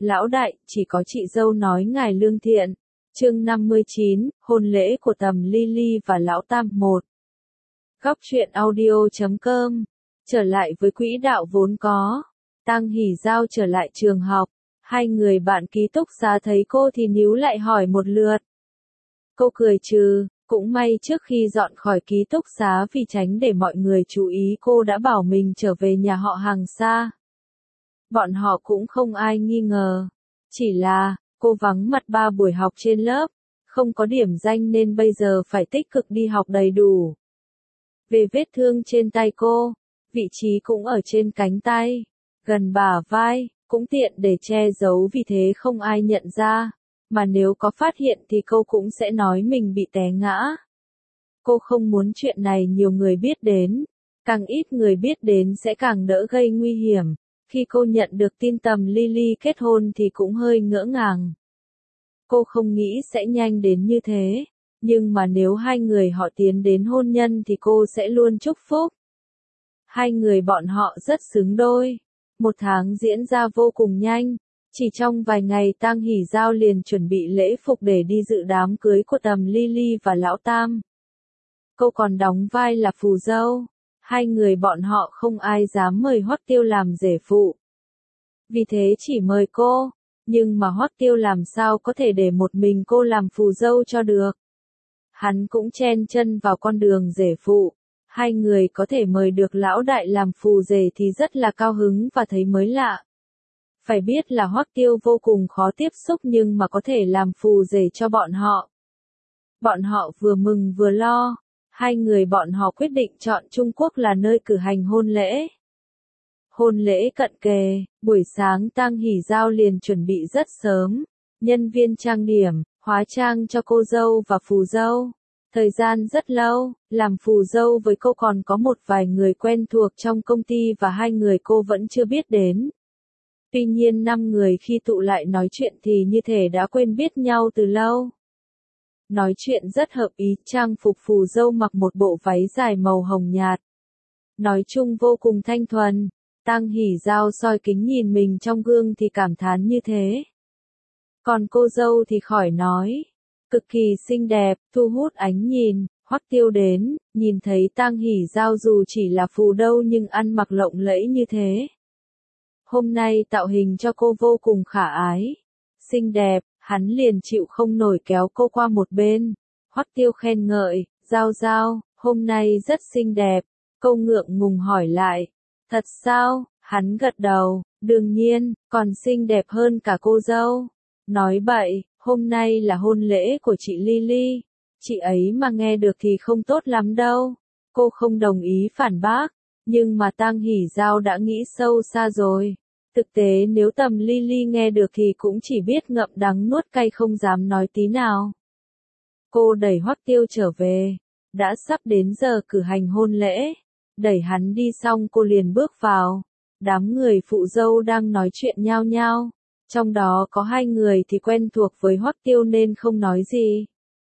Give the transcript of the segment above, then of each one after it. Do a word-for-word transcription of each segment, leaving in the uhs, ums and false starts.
Lão đại, chỉ có chị dâu nói ngài lương thiện. Chương năm mươi chín, hôn lễ của Tầm Lily và Lão Tam một. Góc truyện audio chấm com. Trở lại với quỹ đạo vốn có. Tang Hỷ Giao trở lại trường học. Hai người bạn ký túc xá thấy cô thì níu lại hỏi một lượt. Cô cười trừ, cũng may trước khi dọn khỏi ký túc xá vì tránh để mọi người chú ý cô đã bảo mình trở về nhà họ hàng xa. Bọn họ cũng không ai nghi ngờ. Chỉ là, cô vắng mặt ba buổi học trên lớp, không có điểm danh nên bây giờ phải tích cực đi học đầy đủ. Về vết thương trên tay cô, vị trí cũng ở trên cánh tay, gần bả vai, cũng tiện để che giấu vì thế không ai nhận ra, mà nếu có phát hiện thì cô cũng sẽ nói mình bị té ngã. Cô không muốn chuyện này nhiều người biết đến, càng ít người biết đến sẽ càng đỡ gây nguy hiểm. Khi cô nhận được tin Tầm Lily kết hôn thì cũng hơi ngỡ ngàng. Cô không nghĩ sẽ nhanh đến như thế, nhưng mà nếu hai người họ tiến đến hôn nhân thì cô sẽ luôn chúc phúc. Hai người bọn họ rất xứng đôi. Một tháng diễn ra vô cùng nhanh, chỉ trong vài ngày Tang Hỷ Giao liền chuẩn bị lễ phục để đi dự đám cưới của Tầm Lily và Lão Tam. Cô còn đóng vai là phù dâu. Hai người bọn họ không ai dám mời Hoắc Tiêu làm rể phụ. Vì thế chỉ mời cô, nhưng mà Hoắc Tiêu làm sao có thể để một mình cô làm phù dâu cho được. Hắn cũng chen chân vào con đường rể phụ. Hai người có thể mời được lão đại làm phù rể thì rất là cao hứng và thấy mới lạ. Phải biết là Hoắc Tiêu vô cùng khó tiếp xúc nhưng mà có thể làm phù rể cho bọn họ. Bọn họ vừa mừng vừa lo. Hai người bọn họ quyết định chọn Trung Quốc là nơi cử hành hôn lễ. Hôn lễ cận kề, buổi sáng Tang Hỷ Giao liền chuẩn bị rất sớm. Nhân viên trang điểm, hóa trang cho cô dâu và phù dâu. Thời gian rất lâu, làm phù dâu với cô còn có một vài người quen thuộc trong công ty và hai người cô vẫn chưa biết đến. Tuy nhiên năm người khi tụ lại nói chuyện thì như thể đã quên biết nhau từ lâu. Nói chuyện rất hợp ý, trang phục phù dâu mặc một bộ váy dài màu hồng nhạt. Nói chung vô cùng thanh thuần, Tang Hỷ Giao soi kính nhìn mình trong gương thì cảm thán như thế. Còn cô dâu thì khỏi nói, cực kỳ xinh đẹp, thu hút ánh nhìn. Hoắc Tiêu đến, nhìn thấy Tang Hỷ Giao dù chỉ là phù đâu nhưng ăn mặc lộng lẫy như thế. Hôm nay tạo hình cho cô vô cùng khả ái, xinh đẹp. Hắn liền chịu không nổi kéo cô qua một bên. Hoắc Tiêu khen ngợi, Giao Giao, hôm nay rất xinh đẹp. Cô ngượng ngùng hỏi lại, thật sao? Hắn gật đầu, đương nhiên, còn xinh đẹp hơn cả cô dâu. Nói bậy, hôm nay là hôn lễ của chị Lily. Chị ấy mà nghe được thì không tốt lắm đâu. Cô không đồng ý phản bác, nhưng mà Tang Hỷ Giao đã nghĩ sâu xa rồi. Thực tế nếu Tầm Lily nghe được thì cũng chỉ biết ngậm đắng nuốt cay không dám nói tí nào. Cô đẩy Hoắc Tiêu trở về. Đã sắp đến giờ cử hành hôn lễ. Đẩy hắn đi xong cô liền bước vào. Đám người phụ dâu đang nói chuyện nhao nhao. Trong đó có hai người thì quen thuộc với Hoắc Tiêu nên không nói gì.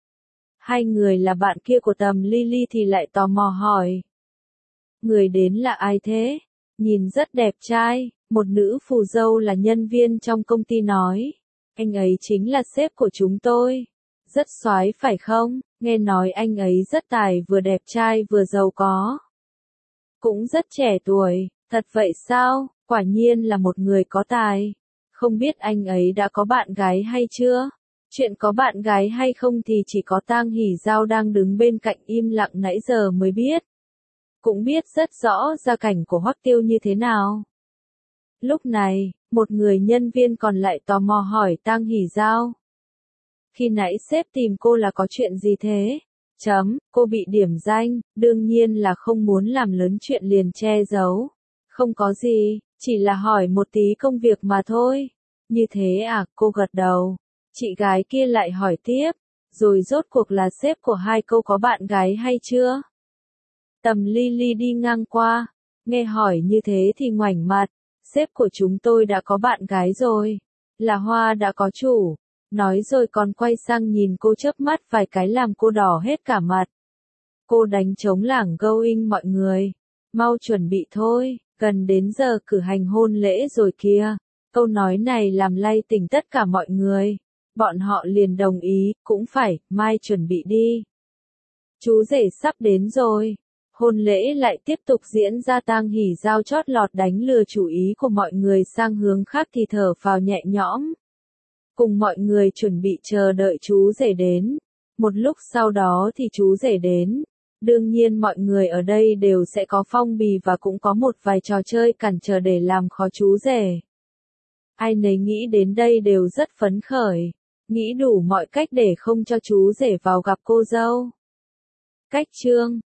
Hai người là bạn kia của Tầm Lily thì lại tò mò hỏi. Người đến là ai thế? Nhìn rất đẹp trai. Một nữ phù dâu là nhân viên trong công ty nói. Anh ấy chính là sếp của chúng tôi. Rất soái phải không? Nghe nói anh ấy rất tài vừa đẹp trai vừa giàu có. Cũng rất trẻ tuổi. Thật vậy sao? Quả nhiên là một người có tài. Không biết anh ấy đã có bạn gái hay chưa? Chuyện có bạn gái hay không thì chỉ có Tang Hỷ Giao đang đứng bên cạnh im lặng nãy giờ mới biết. Cũng biết rất rõ gia cảnh của Hoắc Tiêu như thế nào. Lúc này, một người nhân viên còn lại tò mò hỏi Tang Hỷ Giao. Khi nãy sếp tìm cô là có chuyện gì thế? Chấm, cô bị điểm danh, đương nhiên là không muốn làm lớn chuyện liền che giấu. Không có gì, chỉ là hỏi một tí công việc mà thôi. Như thế à, cô gật đầu. Chị gái kia lại hỏi tiếp, rồi rốt cuộc là sếp của hai cô có bạn gái hay chưa? Tầm Lily đi ngang qua, nghe hỏi như thế thì ngoảnh mặt. Sếp của chúng tôi đã có bạn gái rồi. Là Hoa đã có chủ. Nói rồi còn quay sang nhìn cô chớp mắt vài cái làm cô đỏ hết cả mặt. Cô đánh trống lảng going mọi người. Mau chuẩn bị thôi, gần đến giờ cử hành hôn lễ rồi kìa. Câu nói này làm lay tỉnh tất cả mọi người. Bọn họ liền đồng ý, cũng phải, mai chuẩn bị đi. Chú rể sắp đến rồi. Hôn lễ lại tiếp tục diễn ra. Tang Hỷ Giao chót lọt đánh lừa chủ ý của mọi người sang hướng khác thì thở phào nhẹ nhõm. Cùng mọi người chuẩn bị chờ đợi chú rể đến. Một lúc sau đó thì chú rể đến. Đương nhiên mọi người ở đây đều sẽ có phong bì và cũng có một vài trò chơi cản trở để làm khó chú rể. Ai nấy nghĩ đến đây đều rất phấn khởi, nghĩ đủ mọi cách để không cho chú rể vào gặp cô dâu. Cách chương